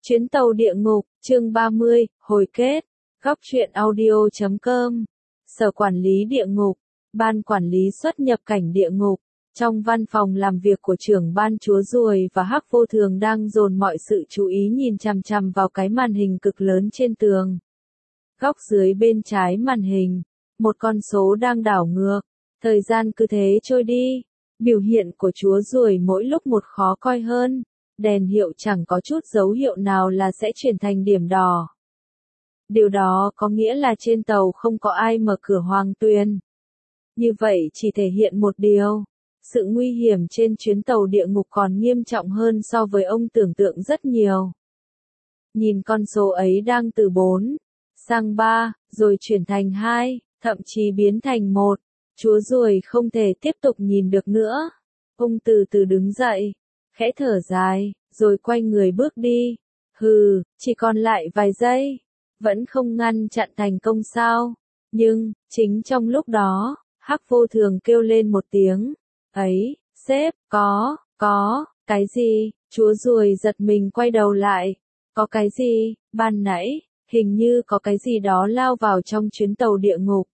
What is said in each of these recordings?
Chuyến tàu địa ngục, chương 30, hồi kết. Góc truyện audio.com. Sở quản lý địa ngục, ban quản lý xuất nhập cảnh địa ngục. Trong văn phòng làm việc của trưởng ban chúa ruồi và Hắc Vô Thường đang dồn mọi sự chú ý nhìn chằm chằm vào cái màn hình cực lớn trên tường. Góc dưới bên trái màn hình, một con số đang đảo ngược. Thời gian cứ thế trôi đi. Biểu hiện của chúa ruồi mỗi lúc một khó coi hơn. Đèn hiệu chẳng có chút dấu hiệu nào là sẽ chuyển thành điểm đỏ. Điều đó có nghĩa là trên tàu không có ai mở cửa hoàng tuyền. Như vậy chỉ thể hiện một điều. Sự nguy hiểm trên chuyến tàu địa ngục còn nghiêm trọng hơn so với ông tưởng tượng rất nhiều. Nhìn con số ấy đang từ 4 sang 3, rồi chuyển thành 2, thậm chí biến thành 1. Chúa ruồi không thể tiếp tục nhìn được nữa. Ông từ từ đứng dậy, khẽ thở dài, rồi quay người bước đi. Hừ, chỉ còn lại vài giây. Vẫn không ngăn chặn thành công sao? Nhưng, chính trong lúc đó, Hắc Vô Thường kêu lên một tiếng. Ấy, sếp, có, cái gì? Chúa ruồi giật mình quay đầu lại. Có cái gì? Ban nãy, hình như có cái gì đó lao vào trong chuyến tàu địa ngục.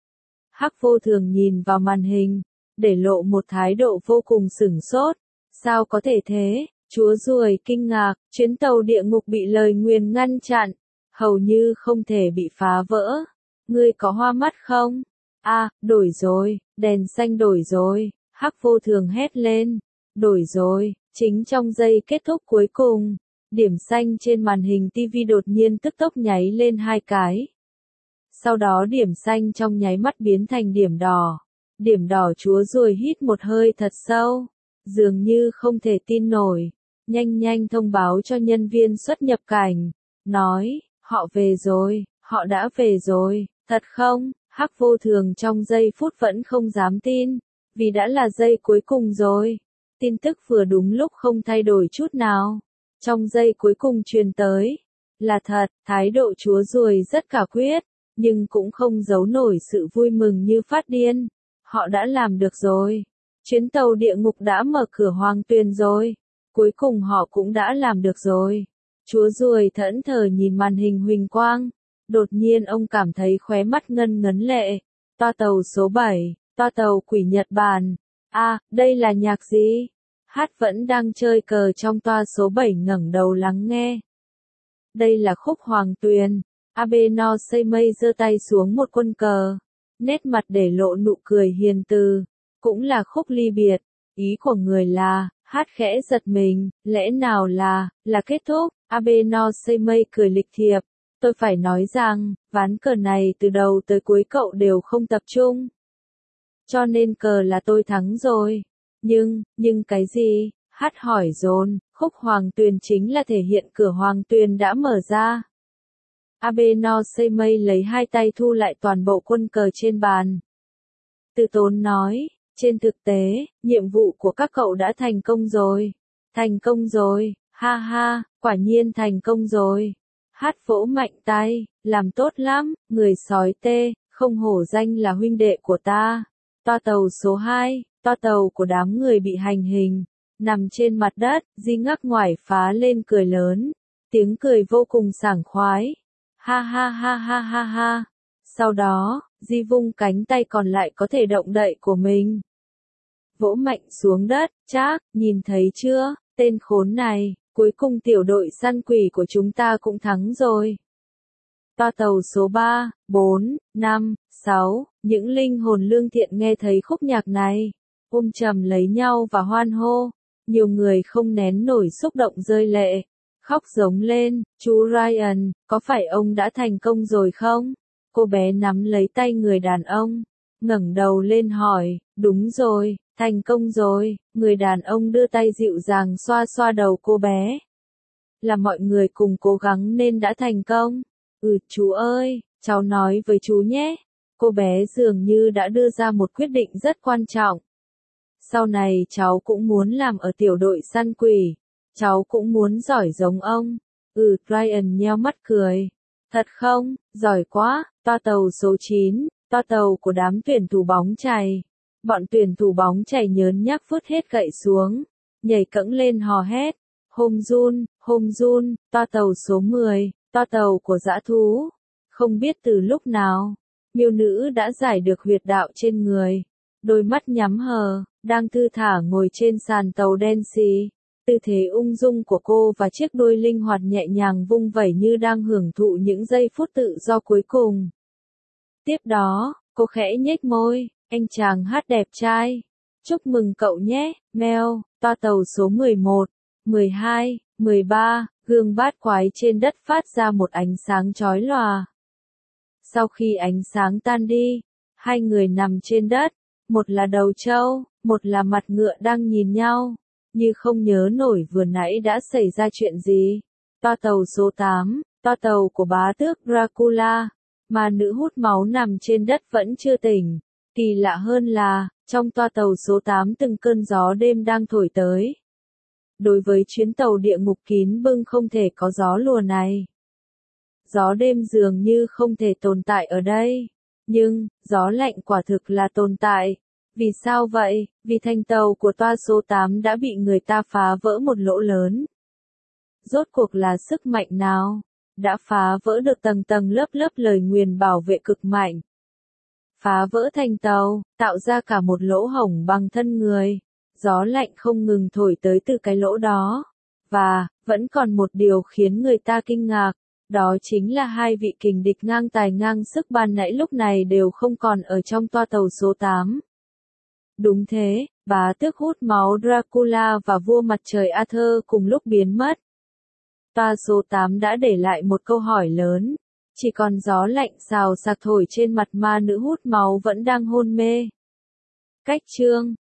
Hắc Vô Thường nhìn vào màn hình, để lộ một thái độ vô cùng sửng sốt. Sao có thể thế? Chúa ruồi kinh ngạc, chuyến tàu địa ngục bị lời nguyền ngăn chặn, hầu như không thể bị phá vỡ. Ngươi có hoa mắt không? À, đổi rồi, đèn xanh đổi rồi, Hắc Vô Thường hét lên. Đổi rồi, chính trong giây kết thúc cuối cùng, điểm xanh trên màn hình TV đột nhiên tức tốc nháy lên 2 cái. Sau đó điểm xanh trong nháy mắt biến thành điểm đỏ. Điểm đỏ chúa ruồi hít một hơi thật sâu, dường như không thể tin nổi, nhanh thông báo cho nhân viên xuất nhập cảnh, nói, họ về rồi, họ đã về rồi, thật không? Hắc Vô Thường trong giây phút vẫn không dám tin, vì đã là giây cuối cùng rồi. Tin tức vừa đúng lúc không thay đổi chút nào. Trong giây cuối cùng truyền tới, là thật, thái độ chúa ruồi rất quả quyết, nhưng cũng không giấu nổi sự vui mừng như phát điên. Họ đã làm được rồi. Chuyến tàu địa ngục đã mở cửa hoàng tuyền rồi. Cuối cùng họ cũng đã làm được rồi. Chúa ruồi thẫn thờ nhìn màn hình huỳnh quang. Đột nhiên ông cảm thấy khóe mắt ngân ngấn lệ. Toa tàu số 7, toa tàu quỷ Nhật Bản. À, đây là nhạc gì? Hát vẫn đang chơi cờ trong toa số 7 ngẩng đầu lắng nghe. Đây là khúc hoàng tuyền. Abe no Seimei giơ tay xuống một quân cờ. Nét mặt để lộ nụ cười hiền từ. Cũng là khúc ly biệt. Ý của người là, hát khẽ giật mình, lẽ nào là kết thúc? Abe no Seimei cười lịch thiệp. Tôi phải nói rằng, ván cờ này từ đầu tới cuối cậu đều không tập trung. Cho nên cờ là tôi thắng rồi. Nhưng cái gì? Hát hỏi dồn, khúc hoàng tuyền chính là thể hiện cửa hoàng tuyền đã mở ra. Abe no Seimei lấy hai tay thu lại toàn bộ quân cờ trên bàn. Từ tốn nói, trên thực tế, nhiệm vụ của các cậu đã thành công rồi. Thành công rồi, ha ha, quả nhiên thành công rồi. Hát vỗ mạnh tay, làm tốt lắm, người sói tê, không hổ danh là huynh đệ của ta. Toa tàu số 2, toa tàu của đám người bị hành hình, nằm trên mặt đất, Di ngắc ngoải phá lên cười lớn. Tiếng cười vô cùng sảng khoái. Ha ha ha ha ha ha. Sau đó, Di vung cánh tay còn lại có thể động đậy của mình. Vỗ mạnh xuống đất, Trác, nhìn thấy chưa, tên khốn này, cuối cùng tiểu đội săn quỷ của chúng ta cũng thắng rồi. Toa tàu số 3, 4, 5, 6, những linh hồn lương thiện nghe thấy khúc nhạc này, ôm chầm lấy nhau và hoan hô. Nhiều người không nén nổi xúc động rơi lệ. Khóc giống lên, chú Ryan, có phải ông đã thành công rồi không? Cô bé nắm lấy tay người đàn ông, ngẩng đầu lên hỏi, đúng rồi, thành công rồi. Người đàn ông đưa tay dịu dàng xoa xoa đầu cô bé. Là mọi người cùng cố gắng nên đã thành công. Chú ơi, cháu nói với chú nhé. Cô bé dường như đã đưa ra một quyết định rất quan trọng. Sau này cháu cũng muốn làm ở tiểu đội săn quỷ. Cháu cũng muốn giỏi giống ông. Ryan nheo mắt cười. Thật không, giỏi quá. Toa tàu số 9, toa tàu của đám tuyển thủ bóng chày. Bọn tuyển thủ bóng chày nhớn nhác vứt hết gậy xuống, nhảy cẫng lên hò hét. Home Jun, toa tàu số 10, toa tàu của dã thú. Không biết từ lúc nào, miêu nữ đã giải được huyệt đạo trên người. Đôi mắt nhắm hờ, đang thư thả ngồi trên sàn tàu đen xì. Tư thế ung dung của cô và chiếc đuôi linh hoạt nhẹ nhàng vung vẩy như đang hưởng thụ những giây phút tự do cuối cùng. Tiếp đó, cô khẽ nhếch môi, anh chàng hát đẹp trai. Chúc mừng cậu nhé, Mel, toa tàu số 11, 12, 13, gương bát quái trên đất phát ra một ánh sáng chói lòa. Sau khi ánh sáng tan đi, hai người nằm trên đất, một là đầu trâu, một là mặt ngựa đang nhìn nhau, như không nhớ nổi vừa nãy đã xảy ra chuyện gì. Toa tàu số 8, toa tàu của bá tước Dracula, mà nữ hút máu nằm trên đất vẫn chưa tỉnh. Kỳ lạ hơn là, trong toa tàu số 8 từng cơn gió đêm đang thổi tới. Đối với chuyến tàu địa ngục kín bưng không thể có gió lùa này. Gió đêm dường như không thể tồn tại ở đây. Nhưng, gió lạnh quả thực là tồn tại. Vì sao vậy? Vì thành tàu của toa số 8 đã bị người ta phá vỡ một lỗ lớn. Rốt cuộc là sức mạnh nào? Đã phá vỡ được tầng tầng lớp lớp lời nguyền bảo vệ cực mạnh. Phá vỡ thành tàu, tạo ra cả một lỗ hổng bằng thân người. Gió lạnh không ngừng thổi tới từ cái lỗ đó. Và, vẫn còn một điều khiến người ta kinh ngạc. Đó chính là hai vị kình địch ngang tài ngang sức ban nãy lúc này đều không còn ở trong toa tàu số 8. Đúng thế, bá tước hút máu Dracula và vua mặt trời Arthur cùng lúc biến mất. Toa số 8 đã để lại một câu hỏi lớn. Chỉ còn gió lạnh xào xạc thổi trên mặt ma nữ hút máu vẫn đang hôn mê. Cách chương